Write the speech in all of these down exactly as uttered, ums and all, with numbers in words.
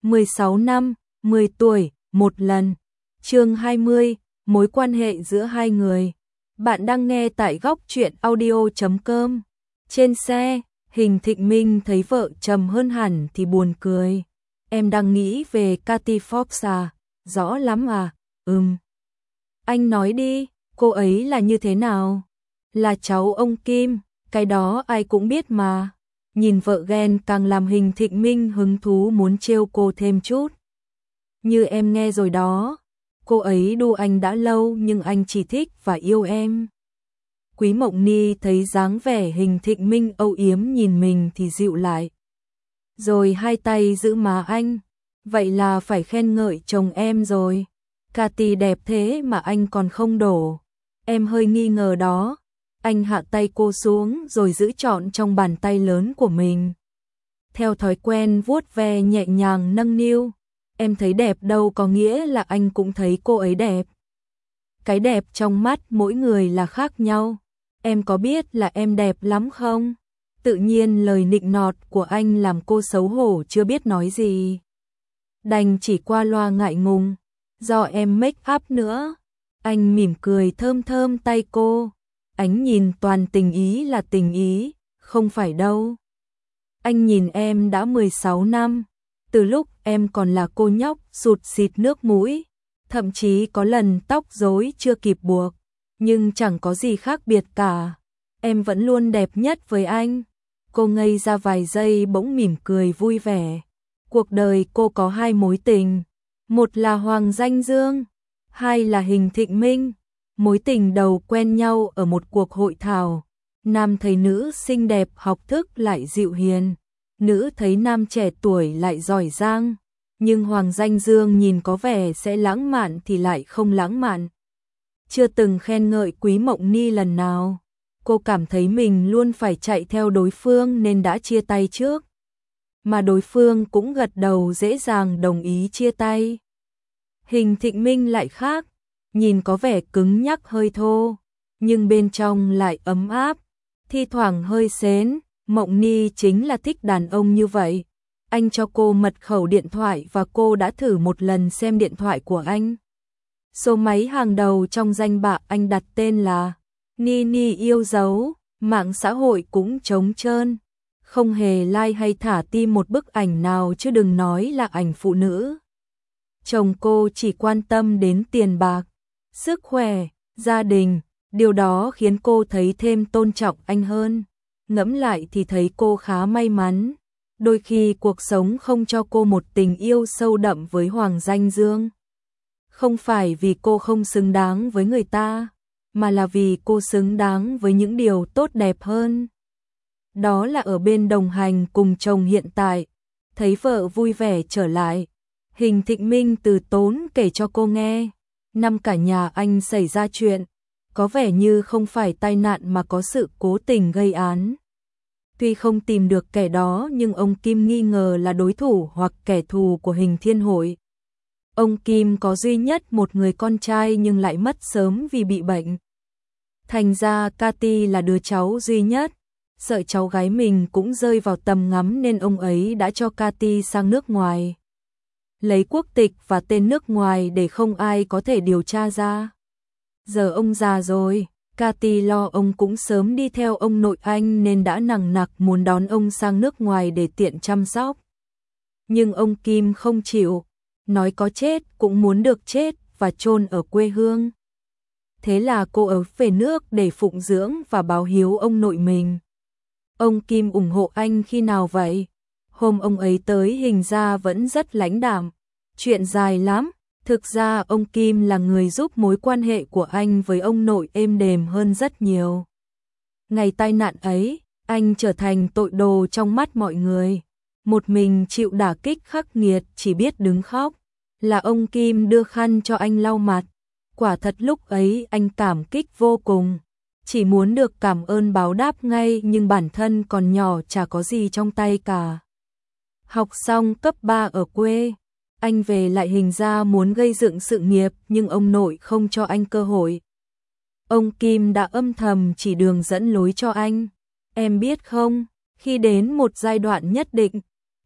mười sáu năm, mười tuổi, một lần. Chương hai mươi, mối quan hệ giữa hai người. Bạn đang nghe tại góc truyện audio chấm com. Trên xe, Hình Thịnh Minh thấy vợ trầm hơn hẳn thì buồn cười. Em đang nghĩ về Katy Fox à? Rõ lắm à? Ừm. Anh nói đi, cô ấy là như thế nào? Là cháu ông Kim, cái đó ai cũng biết mà. Nhìn vợ ghen càng làm Hình Thịnh Minh hứng thú muốn trêu cô thêm chút. Như em nghe rồi đó, cô ấy đu anh đã lâu nhưng anh chỉ thích và yêu em. Quý Mộng Ni thấy dáng vẻ Hình Thịnh Minh âu yếm nhìn mình thì dịu lại. Rồi hai tay giữ má anh, vậy là phải khen ngợi chồng em rồi. Katy đẹp thế mà anh còn không đổ. Em hơi nghi ngờ đó. Anh hạ tay cô xuống rồi giữ trọn trong bàn tay lớn của mình. Theo thói quen vuốt ve nhẹ nhàng nâng niu. Em thấy đẹp đâu có nghĩa là anh cũng thấy cô ấy đẹp. Cái đẹp trong mắt mỗi người là khác nhau. Em có biết là em đẹp lắm không? Tự nhiên lời nịnh nọt của anh làm cô xấu hổ chưa biết nói gì. Đành chỉ qua loa ngại ngùng. Do em make up nữa. Anh mỉm cười thơm thơm tay cô. Ánh nhìn toàn tình ý là tình ý, không phải đâu. Anh nhìn em đã mười sáu năm, từ lúc em còn là cô nhóc sụt xịt nước mũi, thậm chí có lần tóc rối chưa kịp buộc, nhưng chẳng có gì khác biệt cả. Em vẫn luôn đẹp nhất với anh. Cô ngây ra vài giây bỗng mỉm cười vui vẻ. Cuộc đời cô có hai mối tình, một là Hoàng Danh Dương, hai là Hình Thịnh Minh. Mối tình đầu quen nhau ở một cuộc hội thảo, nam thấy nữ xinh đẹp học thức lại dịu hiền, nữ thấy nam trẻ tuổi lại giỏi giang, nhưng Hoàng Danh Dương nhìn có vẻ sẽ lãng mạn thì lại không lãng mạn. Chưa từng khen ngợi Quý Mộng Ni lần nào, cô cảm thấy mình luôn phải chạy theo đối phương nên đã chia tay trước, mà đối phương cũng gật đầu dễ dàng đồng ý chia tay. Hình Thịnh Minh lại khác. Nhìn có vẻ cứng nhắc hơi thô, nhưng bên trong lại ấm áp, thi thoảng hơi sến. Mộng Ni chính là thích đàn ông như vậy. Anh cho cô mật khẩu điện thoại và cô đã thử một lần xem điện thoại của anh. Số máy hàng đầu trong danh bạ anh đặt tên là Ni Ni yêu dấu, mạng xã hội cũng trống trơn, không hề like hay thả tim một bức ảnh nào chứ đừng nói là ảnh phụ nữ. Chồng cô chỉ quan tâm đến tiền bạc, sức khỏe, gia đình, điều đó khiến cô thấy thêm tôn trọng anh hơn. Ngẫm lại thì thấy cô khá may mắn. Đôi khi cuộc sống không cho cô một tình yêu sâu đậm với Hoàng Danh Dương. Không phải vì cô không xứng đáng với người ta, mà là vì cô xứng đáng với những điều tốt đẹp hơn. Đó là ở bên đồng hành cùng chồng hiện tại, thấy vợ vui vẻ trở lại. Hình Thịnh Minh từ tốn kể cho cô nghe. Năm cả nhà anh xảy ra chuyện, có vẻ như không phải tai nạn mà có sự cố tình gây án. Tuy không tìm được kẻ đó nhưng ông Kim nghi ngờ là đối thủ hoặc kẻ thù của Hình Thiên Hội. Ông Kim có duy nhất một người con trai nhưng lại mất sớm vì bị bệnh. Thành ra Katy là đứa cháu duy nhất, sợ cháu gái mình cũng rơi vào tầm ngắm nên ông ấy đã cho Katy sang nước ngoài. Lấy quốc tịch và tên nước ngoài để không ai có thể điều tra ra. Giờ ông già rồi, Katy lo ông cũng sớm đi theo ông nội anh nên đã nằng nặc muốn đón ông sang nước ngoài để tiện chăm sóc. Nhưng ông Kim không chịu, nói có chết cũng muốn được chết và chôn ở quê hương. Thế là cô ở về nước để phụng dưỡng và báo hiếu ông nội mình. Ông Kim ủng hộ anh khi nào vậy? Hôm ông ấy tới hình ra vẫn rất lãnh đạm. Chuyện dài lắm, thực ra ông Kim là người giúp mối quan hệ của anh với ông nội êm đềm hơn rất nhiều. Ngày tai nạn ấy, anh trở thành tội đồ trong mắt mọi người. Một mình chịu đả kích khắc nghiệt chỉ biết đứng khóc. Là ông Kim đưa khăn cho anh lau mặt. Quả thật lúc ấy anh cảm kích vô cùng. Chỉ muốn được cảm ơn báo đáp ngay nhưng bản thân còn nhỏ chả có gì trong tay cả. Học xong cấp ba ở quê, anh về lại hình ra muốn gây dựng sự nghiệp nhưng ông nội không cho anh cơ hội. Ông Kim đã âm thầm chỉ đường dẫn lối cho anh. Em biết không, khi đến một giai đoạn nhất định,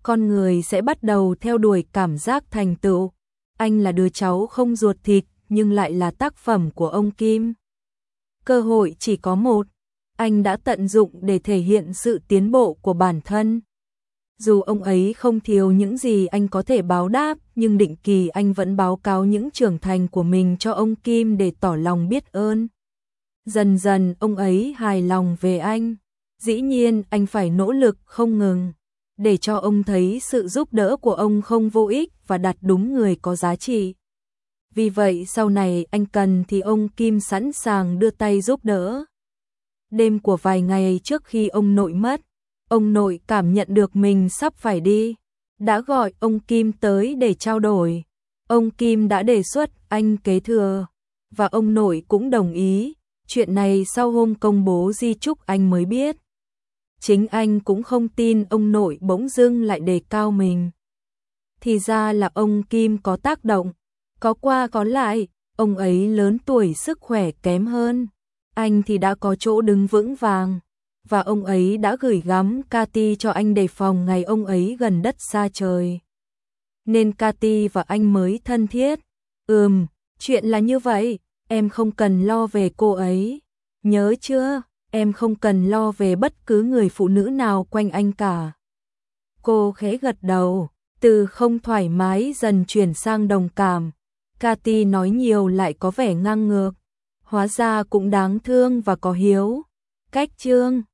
con người sẽ bắt đầu theo đuổi cảm giác thành tựu. Anh là đứa cháu không ruột thịt, nhưng lại là tác phẩm của ông Kim. Cơ hội chỉ có một, anh đã tận dụng để thể hiện sự tiến bộ của bản thân. Dù ông ấy không thiếu những gì anh có thể báo đáp, nhưng định kỳ anh vẫn báo cáo những trưởng thành của mình cho ông Kim để tỏ lòng biết ơn. Dần dần ông ấy hài lòng về anh. Dĩ nhiên anh phải nỗ lực không ngừng, để cho ông thấy sự giúp đỡ của ông không vô ích và đặt đúng người có giá trị. Vì vậy sau này anh cần thì ông Kim sẵn sàng đưa tay giúp đỡ. Đêm của vài ngày trước khi ông nội mất, ông nội cảm nhận được mình sắp phải đi, đã gọi ông Kim tới để trao đổi. Ông Kim đã đề xuất anh kế thừa, và ông nội cũng đồng ý. Chuyện này sau hôm công bố di chúc anh mới biết. Chính anh cũng không tin ông nội bỗng dưng lại đề cao mình. Thì ra là ông Kim có tác động, có qua có lại, ông ấy lớn tuổi sức khỏe kém hơn. Anh thì đã có chỗ đứng vững vàng, và ông ấy đã gửi gắm Cathy cho anh đề phòng ngày ông ấy gần đất xa trời. Nên Cathy và anh mới thân thiết. Ừm, chuyện là như vậy, em không cần lo về cô ấy. Nhớ chưa, em không cần lo về bất cứ người phụ nữ nào quanh anh cả. Cô khẽ gật đầu, từ không thoải mái dần chuyển sang đồng cảm. Cathy nói nhiều lại có vẻ ngang ngược, hóa ra cũng đáng thương và có hiếu. Cách chương